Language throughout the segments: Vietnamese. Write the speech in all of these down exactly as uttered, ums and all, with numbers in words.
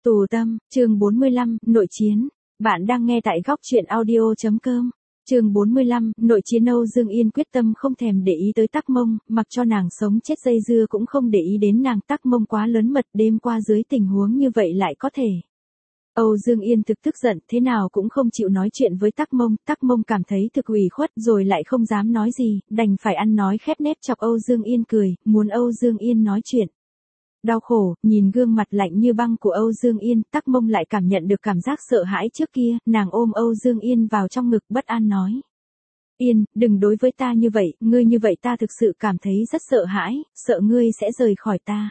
Tù tâm, chương bốn mươi lăm, nội chiến. Bạn đang nghe tại góc truyện audio.com. Chương bốn mươi lăm, nội chiến. Âu Dương Yên quyết tâm không thèm để ý tới Tắc Mông, mặc cho nàng sống chết dây dưa cũng không để ý đến nàng. Tắc Mông quá lớn mật, đêm qua dưới tình huống như vậy lại có thể. Âu Dương Yên thực tức giận, thế nào cũng không chịu nói chuyện với Tắc Mông. Tắc Mông cảm thấy thực ủy khuất rồi lại không dám nói gì, đành phải ăn nói khép nép chọc Âu Dương Yên cười, muốn Âu Dương Yên nói chuyện. Đau khổ, nhìn gương mặt lạnh như băng của Âu Dương Yên, Tắc Mông lại cảm nhận được cảm giác sợ hãi trước kia, nàng ôm Âu Dương Yên vào trong ngực bất an nói. Yên, đừng đối với ta như vậy, ngươi như vậy ta thực sự cảm thấy rất sợ hãi, sợ ngươi sẽ rời khỏi ta.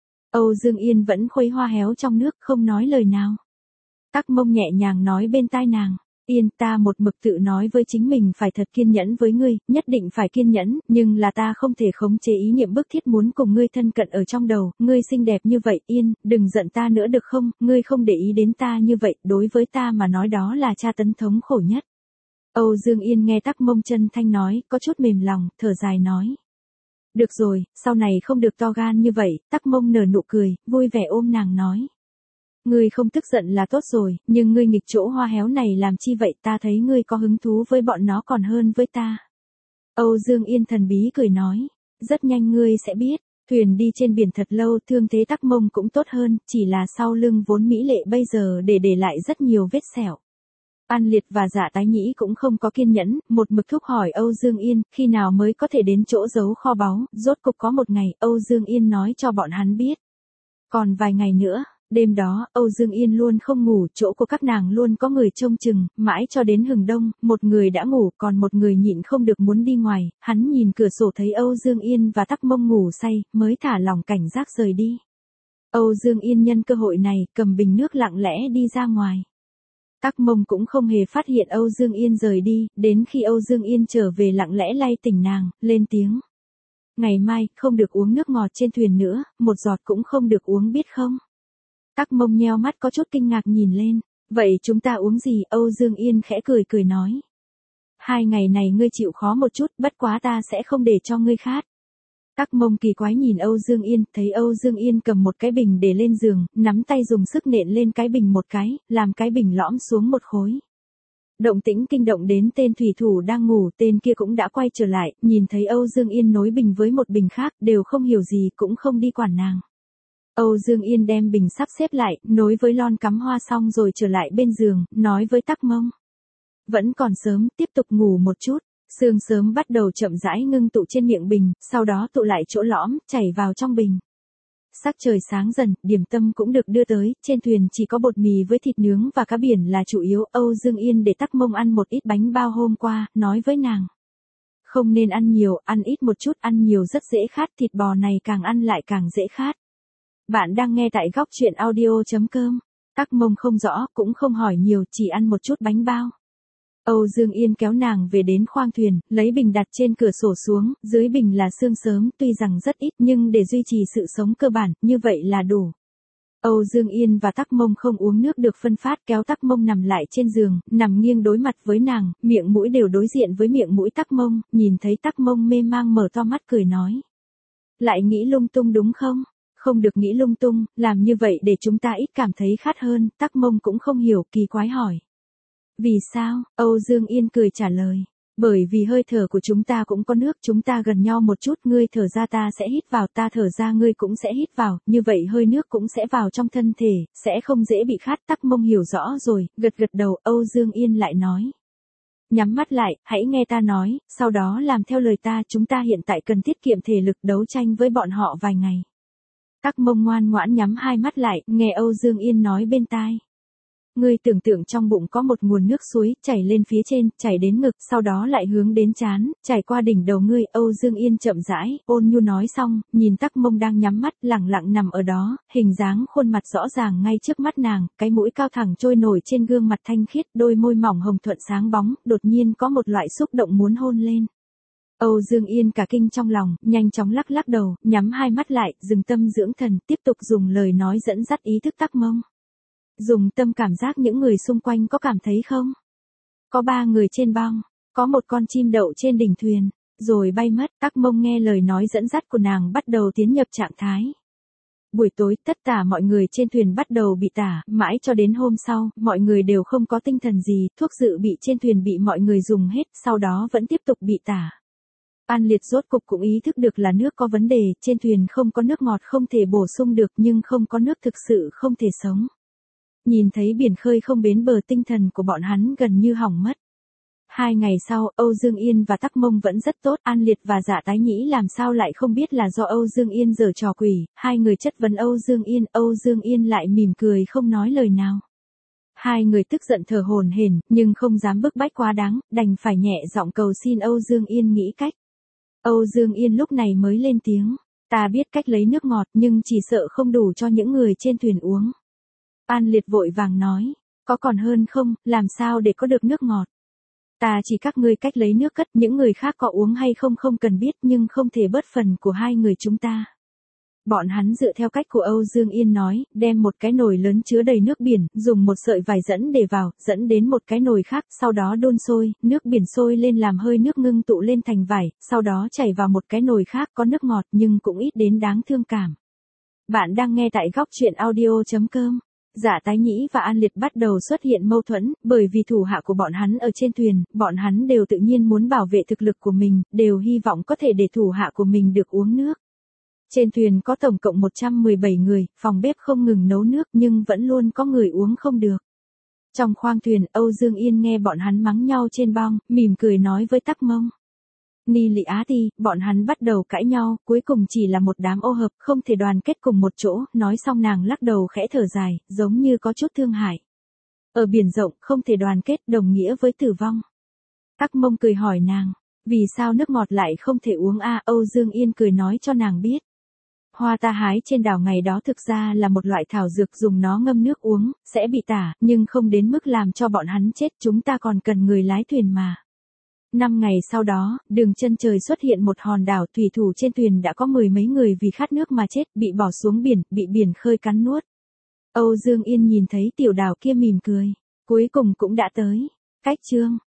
Âu Dương Yên vẫn khuấy hoa héo trong nước, không nói lời nào. Tắc Mông nhẹ nhàng nói bên tai nàng. Yên, ta một mực tự nói với chính mình phải thật kiên nhẫn với ngươi, nhất định phải kiên nhẫn, nhưng là ta không thể khống chế ý niệm bức thiết muốn cùng ngươi thân cận ở trong đầu, ngươi xinh đẹp như vậy, Yên, đừng giận ta nữa được không, ngươi không để ý đến ta như vậy, đối với ta mà nói đó là tra tấn thống khổ nhất. Âu Dương Yên nghe Tắc Mông chân thanh nói, có chút mềm lòng, thở dài nói. Được rồi, sau này không được to gan như vậy, Tắc Mông nở nụ cười, vui vẻ ôm nàng nói. Ngươi không tức giận là tốt rồi, nhưng ngươi nghịch chỗ hoa héo này làm chi vậy, ta thấy ngươi có hứng thú với bọn nó còn hơn với ta. Âu Dương Yên thần bí cười nói, rất nhanh ngươi sẽ biết, thuyền đi trên biển thật lâu, thương thế Tắc Mông cũng tốt hơn, chỉ là sau lưng vốn mỹ lệ bây giờ để để lại rất nhiều vết sẹo. An Liệt và Dạ Tái Nhĩ cũng không có kiên nhẫn, một mực thúc hỏi Âu Dương Yên, khi nào mới có thể đến chỗ giấu kho báu, rốt cục có một ngày, Âu Dương Yên nói cho bọn hắn biết. Còn vài ngày nữa. Đêm đó, Âu Dương Yên luôn không ngủ, chỗ của các nàng luôn có người trông chừng, mãi cho đến hừng đông, một người đã ngủ, còn một người nhịn không được muốn đi ngoài, hắn nhìn cửa sổ thấy Âu Dương Yên và Tắc Mông ngủ say, mới thả lòng cảnh giác rời đi. Âu Dương Yên nhân cơ hội này, cầm bình nước lặng lẽ đi ra ngoài. Tắc Mông cũng không hề phát hiện Âu Dương Yên rời đi, đến khi Âu Dương Yên trở về lặng lẽ lay tỉnh nàng, lên tiếng. Ngày mai, không được uống nước ngọt trên thuyền nữa, một giọt cũng không được uống biết không? Tắc Mông nheo mắt có chút kinh ngạc nhìn lên, vậy chúng ta uống gì? Âu Dương Yên khẽ cười cười nói. Hai ngày này ngươi chịu khó một chút, bất quá ta sẽ không để cho ngươi khát. Tắc Mông kỳ quái nhìn Âu Dương Yên, thấy Âu Dương Yên cầm một cái bình để lên giường, nắm tay dùng sức nện lên cái bình một cái, làm cái bình lõm xuống một khối. Động tĩnh kinh động đến tên thủy thủ đang ngủ, tên kia cũng đã quay trở lại, nhìn thấy Âu Dương Yên nối bình với một bình khác, đều không hiểu gì cũng không đi quản nàng. Âu Dương Yên đem bình sắp xếp lại, nối với lon cắm hoa xong rồi trở lại bên giường, nói với Tắc Mông. Vẫn còn sớm, tiếp tục ngủ một chút. Sương sớm bắt đầu chậm rãi ngưng tụ trên miệng bình, sau đó tụ lại chỗ lõm, chảy vào trong bình. Sắc trời sáng dần, điểm tâm cũng được đưa tới, trên thuyền chỉ có bột mì với thịt nướng và cá biển là chủ yếu. Âu Dương Yên để Tắc Mông ăn một ít bánh bao hôm qua, nói với nàng. Không nên ăn nhiều, ăn ít một chút, ăn nhiều rất dễ khát, thịt bò này càng ăn lại càng dễ khát. Bạn đang nghe tại góc truyện audio.com. Tắc Mông không rõ, cũng không hỏi nhiều, chỉ ăn một chút bánh bao. Âu Dương Yên kéo nàng về đến khoang thuyền, lấy bình đặt trên cửa sổ xuống, dưới bình là sương sớm, tuy rằng rất ít nhưng để duy trì sự sống cơ bản, như vậy là đủ. Âu Dương Yên và Tắc Mông không uống nước được phân phát, kéo Tắc Mông nằm lại trên giường, nằm nghiêng đối mặt với nàng, miệng mũi đều đối diện với miệng mũi Tắc Mông, nhìn thấy Tắc Mông mê mang mở to mắt cười nói. Lại nghĩ lung tung đúng không? Không được nghĩ lung tung, làm như vậy để chúng ta ít cảm thấy khát hơn, Tắc Mông cũng không hiểu, kỳ quái hỏi. Vì sao? Âu Dương Yên cười trả lời. Bởi vì hơi thở của chúng ta cũng có nước, chúng ta gần nhau một chút, ngươi thở ra ta sẽ hít vào, ta thở ra ngươi cũng sẽ hít vào, như vậy hơi nước cũng sẽ vào trong thân thể, sẽ không dễ bị khát. Tắc Mông hiểu rõ rồi, gật gật đầu. Âu Dương Yên lại nói. Nhắm mắt lại, hãy nghe ta nói, sau đó làm theo lời ta, chúng ta hiện tại cần tiết kiệm thể lực đấu tranh với bọn họ vài ngày. Tắc Mông ngoan ngoãn nhắm hai mắt lại, nghe Âu Dương Yên nói bên tai. Ngươi tưởng tượng trong bụng có một nguồn nước suối, chảy lên phía trên, chảy đến ngực, sau đó lại hướng đến trán, chảy qua đỉnh đầu ngươi. Âu Dương Yên chậm rãi, ôn nhu nói xong, nhìn Tắc Mông đang nhắm mắt, lẳng lặng nằm ở đó, hình dáng khuôn mặt rõ ràng ngay trước mắt nàng, cái mũi cao thẳng trôi nổi trên gương mặt thanh khiết, đôi môi mỏng hồng thuận sáng bóng, đột nhiên có một loại xúc động muốn hôn lên. Âu Dương Yên cả kinh trong lòng, nhanh chóng lắc lắc đầu, nhắm hai mắt lại, dừng tâm dưỡng thần, tiếp tục dùng lời nói dẫn dắt ý thức Tắc Mông. Dùng tâm cảm giác những người xung quanh có cảm thấy không? Có ba người trên bong, có một con chim đậu trên đỉnh thuyền, rồi bay mất. Tắc Mông nghe lời nói dẫn dắt của nàng bắt đầu tiến nhập trạng thái. Buổi tối, tất cả mọi người trên thuyền bắt đầu bị tả, mãi cho đến hôm sau, mọi người đều không có tinh thần gì, thuốc dự bị trên thuyền bị mọi người dùng hết, sau đó vẫn tiếp tục bị tả. An Liệt rốt cục cũng ý thức được là nước có vấn đề, trên thuyền không có nước ngọt không thể bổ sung được nhưng không có nước thực sự không thể sống. Nhìn thấy biển khơi không bến bờ, tinh thần của bọn hắn gần như hỏng mất. Hai ngày sau, Âu Dương Yên và Tắc Mông vẫn rất tốt, An Liệt và Dạ Tái Nhĩ làm sao lại không biết là do Âu Dương Yên giở trò quỷ, hai người chất vấn Âu Dương Yên, Âu Dương Yên lại mỉm cười không nói lời nào. Hai người tức giận thở hổn hển, nhưng không dám bức bách quá đáng, đành phải nhẹ giọng cầu xin Âu Dương Yên nghĩ cách. Âu Dương Yên lúc này mới lên tiếng, ta biết cách lấy nước ngọt nhưng chỉ sợ không đủ cho những người trên thuyền uống. An Liệt vội vàng nói, có còn hơn không, làm sao để có được nước ngọt. Ta chỉ các ngươi cách lấy nước cất, những người khác có uống hay không không cần biết nhưng không thể bớt phần của hai người chúng ta. Bọn hắn dựa theo cách của Âu Dương Yên nói, đem một cái nồi lớn chứa đầy nước biển, dùng một sợi vải dẫn để vào, dẫn đến một cái nồi khác, sau đó đun sôi, nước biển sôi lên làm hơi nước ngưng tụ lên thành vải, sau đó chảy vào một cái nồi khác có nước ngọt nhưng cũng ít đến đáng thương cảm. Bạn đang nghe tại góc truyện audio chấm com. Dạ Tái Nhĩ và An Liệt bắt đầu xuất hiện mâu thuẫn, bởi vì thủ hạ của bọn hắn ở trên thuyền, bọn hắn đều tự nhiên muốn bảo vệ thực lực của mình, đều hy vọng có thể để thủ hạ của mình được uống nước. Trên thuyền có tổng cộng một trăm mười bảy người, phòng bếp không ngừng nấu nước nhưng vẫn luôn có người uống không được. Trong khoang thuyền, Âu Dương Yên nghe bọn hắn mắng nhau trên bong, mỉm cười nói với Tắc Mông. Ni Lị Á Ti, bọn hắn bắt đầu cãi nhau, cuối cùng chỉ là một đám ô hợp, không thể đoàn kết cùng một chỗ, nói xong nàng lắc đầu khẽ thở dài, giống như có chút thương hại. Ở biển rộng, không thể đoàn kết đồng nghĩa với tử vong. Tắc Mông cười hỏi nàng, vì sao nước ngọt lại không thể uống a? Âu Dương Yên cười nói cho nàng biết. Hoa ta hái trên đảo ngày đó thực ra là một loại thảo dược, dùng nó ngâm nước uống, sẽ bị tả, nhưng không đến mức làm cho bọn hắn chết, chúng ta còn cần người lái thuyền mà. Năm ngày sau đó, đường chân trời xuất hiện một hòn đảo, thủy thủ trên thuyền đã có mười mấy người vì khát nước mà chết, bị bỏ xuống biển, bị biển khơi cắn nuốt. Âu Dương Yên nhìn thấy tiểu đảo kia mỉm cười, cuối cùng cũng đã tới. Cách chương